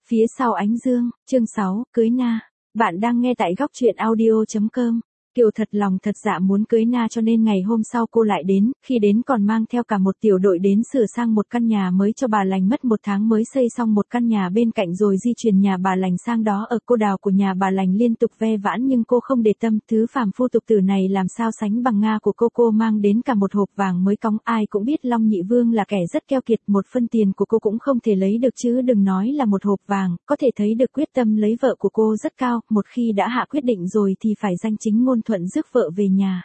Phía sau ánh dương, chương 6, cưới Na. Bạn đang nghe tại góc truyện audio.com. Kiều thật lòng thật dạ muốn cưới Na cho nên ngày hôm sau cô lại đến, khi đến còn mang theo cả một tiểu đội đến sửa sang một căn nhà mới cho bà lành, mất 1 tháng mới xây xong một căn nhà bên cạnh rồi di chuyển nhà bà lành sang đó ở. Cô đào của nhà bà lành liên tục ve vãn nhưng cô không để tâm, thứ phàm phu tục tử này làm sao sánh bằng Nga của cô mang đến cả một hộp vàng mới cóng. Ai cũng biết Long Nhị Vương là kẻ rất keo kiệt, 1 phân tiền của cô cũng không thể lấy được chứ đừng nói là một hộp vàng, có thể thấy được quyết tâm lấy vợ của cô rất cao, một khi đã hạ quyết định rồi thì phải danh chính ngôn thuận rước vợ về nhà.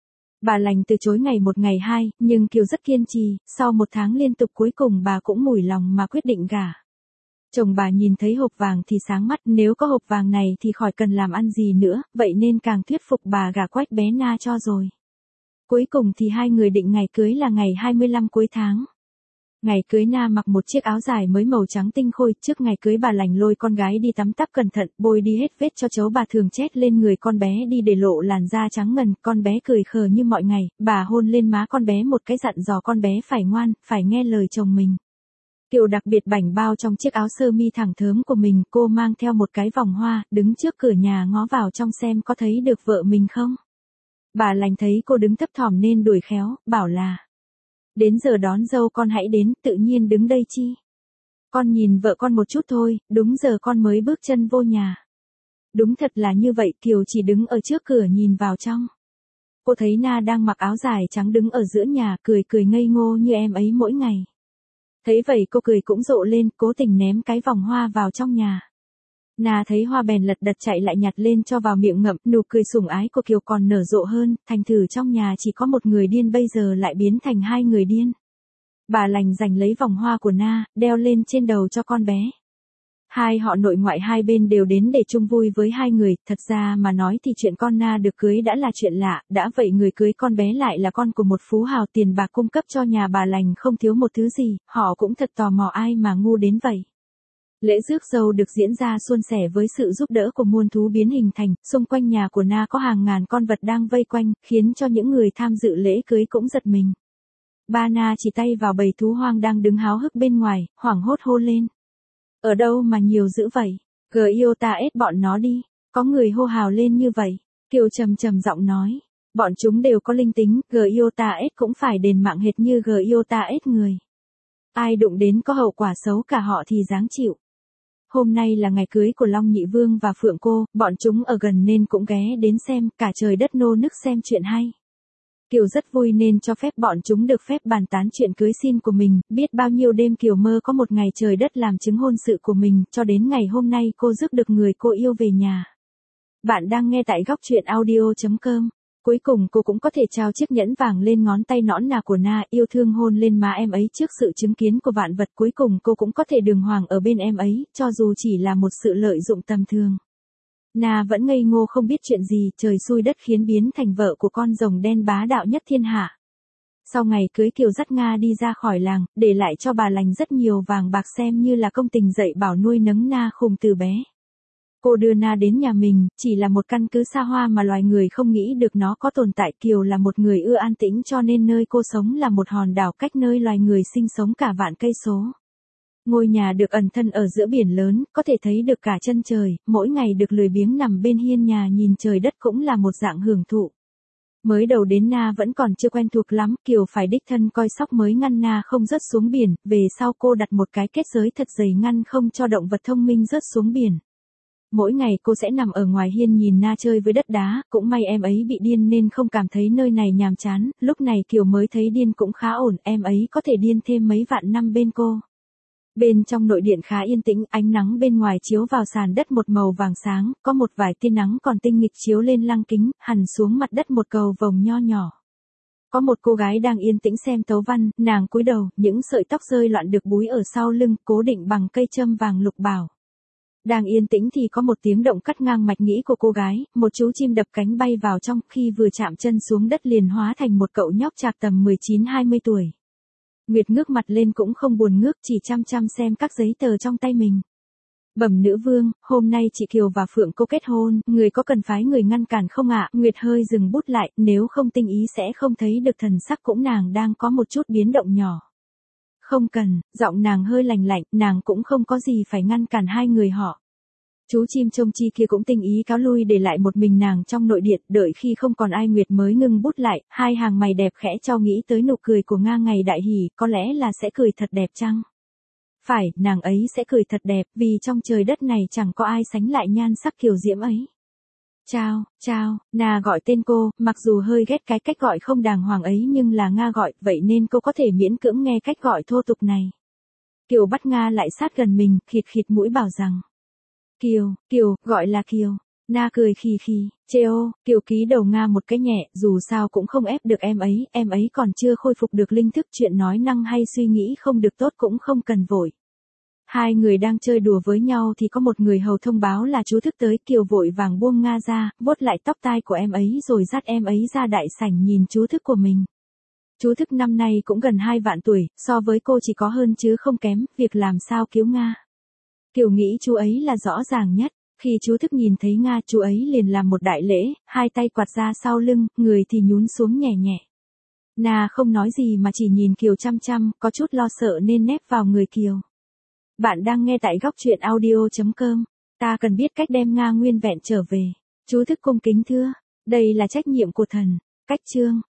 Bà lành từ chối ngày 1 ngày 2, nhưng Kiều rất kiên trì, sau 1 tháng liên tục cuối cùng bà cũng mủi lòng mà quyết định gả. Chồng bà nhìn thấy hộp vàng thì sáng mắt, nếu có hộp vàng này thì khỏi cần làm ăn gì nữa, vậy nên càng thuyết phục bà gả quách bé Na cho rồi. Cuối cùng thì hai người định ngày cưới là ngày 25 cuối tháng. Ngày cưới Na mặc một chiếc áo dài mới màu trắng tinh khôi, trước ngày cưới bà lành lôi con gái đi tắm tắp cẩn thận, bôi đi hết vết cho chấu bà thường chét lên người con bé đi để lộ làn da trắng ngần, con bé cười khờ như mọi ngày, bà hôn lên má con bé một cái dặn dò con bé phải ngoan, phải nghe lời chồng mình. Kiều đặc biệt bảnh bao trong chiếc áo sơ mi thẳng thớm của mình, cô mang theo một cái vòng hoa, đứng trước cửa nhà ngó vào trong xem có thấy được vợ mình không. Bà lành thấy cô đứng thấp thỏm nên đuổi khéo, bảo là: đến giờ đón dâu con hãy đến, tự nhiên đứng đây chi? Con nhìn vợ con một chút thôi, đúng giờ con mới bước chân vô nhà. Đúng thật là như vậy, Kiều chỉ đứng ở trước cửa nhìn vào trong. Cô thấy Na đang mặc áo dài trắng đứng ở giữa nhà, cười ngây ngô như em ấy mỗi ngày. Thấy vậy cô cười cũng rộ lên, cố tình ném cái vòng hoa vào trong nhà. Na thấy hoa bèn lật đật chạy lại nhặt lên cho vào miệng ngậm, nụ cười sủng ái của Kiều còn nở rộ hơn, thành thử trong nhà chỉ có một người điên bây giờ lại biến thành 2 người điên. Bà lành giành lấy vòng hoa của Na, đeo lên trên đầu cho con bé. Hai họ nội ngoại hai bên đều đến để chung vui với hai người, thật ra mà nói thì chuyện con Na được cưới đã là chuyện lạ, đã vậy người cưới con bé lại là con của một phú hào, tiền bạc cung cấp cho nhà bà lành không thiếu một thứ gì, họ cũng thật tò mò ai mà ngu đến vậy. Lễ rước dâu được diễn ra suôn sẻ với sự giúp đỡ của muôn thú biến hình thành, xung quanh nhà của Na có hàng ngàn con vật đang vây quanh, khiến cho những người tham dự lễ cưới cũng giật mình. Ba Na chỉ tay vào bầy thú hoang đang đứng háo hức bên ngoài, hoảng hốt hô lên: ở đâu mà nhiều dữ vậy? Giota ết bọn nó đi. Có người hô hào lên như vậy. Kiều trầm giọng nói: bọn chúng đều có linh tính, Giota ết cũng phải đền mạng hệt như Giota ết người. Ai đụng đến có hậu quả xấu cả họ thì dáng chịu. Hôm nay là ngày cưới của Long Nhị Vương và Phượng Cô, bọn chúng ở gần nên cũng ghé đến xem, cả trời đất nô nức xem chuyện hay. Kiều rất vui nên cho phép bọn chúng được phép bàn tán chuyện cưới xin của mình, biết bao nhiêu đêm Kiều mơ có một ngày trời đất làm chứng hôn sự của mình, cho đến ngày hôm nay cô rước được người cô yêu về nhà. Bạn đang nghe tại góc truyện audio.com. Cuối cùng cô cũng có thể trao chiếc nhẫn vàng lên ngón tay nõn nà của Na, yêu thương hôn lên má em ấy trước sự chứng kiến của vạn vật. Cuối cùng cô cũng có thể đường hoàng ở bên em ấy, cho dù chỉ là một sự lợi dụng tầm thường. Na vẫn ngây ngô không biết chuyện gì, trời xui đất khiến biến thành vợ của con rồng đen bá đạo nhất thiên hạ. Sau ngày cưới Kiều dắt Nga đi ra khỏi làng, để lại cho bà lành rất nhiều vàng bạc xem như là công tình dạy bảo nuôi nấng Na khùng từ bé. Cô đưa Na đến nhà mình, chỉ là một căn cứ xa hoa mà loài người không nghĩ được nó có tồn tại. Kiều là một người ưa an tĩnh cho nên nơi cô sống là một hòn đảo cách nơi loài người sinh sống cả vạn cây số. Ngôi nhà được ẩn thân ở giữa biển lớn, có thể thấy được cả chân trời, mỗi ngày được lười biếng nằm bên hiên nhà nhìn trời đất cũng là một dạng hưởng thụ. Mới đầu đến Na vẫn còn chưa quen thuộc lắm, Kiều phải đích thân coi sóc mới ngăn Na không rớt xuống biển, về sau cô đặt một cái kết giới thật dày ngăn không cho động vật thông minh rớt xuống biển. Mỗi ngày cô sẽ nằm ở ngoài hiên nhìn Na chơi với đất đá, cũng may em ấy bị điên nên không cảm thấy nơi này nhàm chán, lúc này Kiều mới thấy điên cũng khá ổn, em ấy có thể điên thêm mấy vạn năm bên cô. Bên trong nội điện khá yên tĩnh, ánh nắng bên ngoài chiếu vào sàn đất một màu vàng sáng, có một vài tia nắng còn tinh nghịch chiếu lên lăng kính, hằn xuống mặt đất một cầu vồng nho nhỏ. Có một cô gái đang yên tĩnh xem tấu văn, nàng cúi đầu, những sợi tóc rơi loạn được búi ở sau lưng, cố định bằng cây châm vàng lục bảo. Đang yên tĩnh thì có một tiếng động cắt ngang mạch nghĩ của cô gái, một chú chim đập cánh bay vào trong, khi vừa chạm chân xuống đất liền hóa thành một cậu nhóc chạc tầm 19-20 tuổi. Nguyệt ngước mặt lên cũng không buồn ngước, chỉ chăm xem các giấy tờ trong tay mình. Bẩm nữ vương, hôm nay chị Kiều và Phượng Cô kết hôn, người có cần phái người ngăn cản không ạ? Nguyệt hơi dừng bút lại, nếu không tinh ý sẽ không thấy được thần sắc cũng nàng đang có một chút biến động nhỏ. Không cần, giọng nàng hơi lành lạnh, nàng cũng không có gì phải ngăn cản hai người họ. Chú chim trông chi kia cũng tinh ý cáo lui để lại một mình nàng trong nội điện, đợi khi không còn ai Nguyệt mới ngưng bút lại, hai hàng mày đẹp khẽ cho nghĩ tới nụ cười của Nga ngày đại hỷ, có lẽ là sẽ cười thật đẹp chăng? Phải, nàng ấy sẽ cười thật đẹp, vì trong trời đất này chẳng có ai sánh lại nhan sắc kiều diễm ấy. Chào, Na gọi tên cô, mặc dù hơi ghét cái cách gọi không đàng hoàng ấy nhưng là Nga gọi, vậy nên cô có thể miễn cưỡng nghe cách gọi thô tục này. Kiều bắt Nga lại sát gần mình, khịt khịt mũi bảo rằng. Kiều, gọi là Kiều. Na cười khì khì, chê ô, Kiều ký đầu Nga một cái nhẹ, dù sao cũng không ép được em ấy còn chưa khôi phục được linh thức, chuyện nói năng hay suy nghĩ không được tốt cũng không cần vội. Hai người đang chơi đùa với nhau thì có một người hầu thông báo là chú thức tới. Kiều vội vàng buông Nga ra, vuốt lại tóc tai của em ấy rồi dắt em ấy ra đại sảnh nhìn chú thức của mình. Chú thức năm nay cũng gần 2 vạn tuổi, so với cô chỉ có hơn chứ không kém, việc làm sao cứu Nga. Kiều nghĩ chú ấy là rõ ràng nhất, khi chú thức nhìn thấy Nga chú ấy liền làm một đại lễ, hai tay quạt ra sau lưng, người thì nhún xuống nhẹ nhẹ. Na không nói gì mà chỉ nhìn Kiều chăm chăm, có chút lo sợ nên nép vào người Kiều. Bạn đang nghe tại góc truyện audio.com. Ta cần biết cách đem Nga nguyên vẹn trở về. Chú thức cung kính thưa. Đây là trách nhiệm của thần. Cách chương.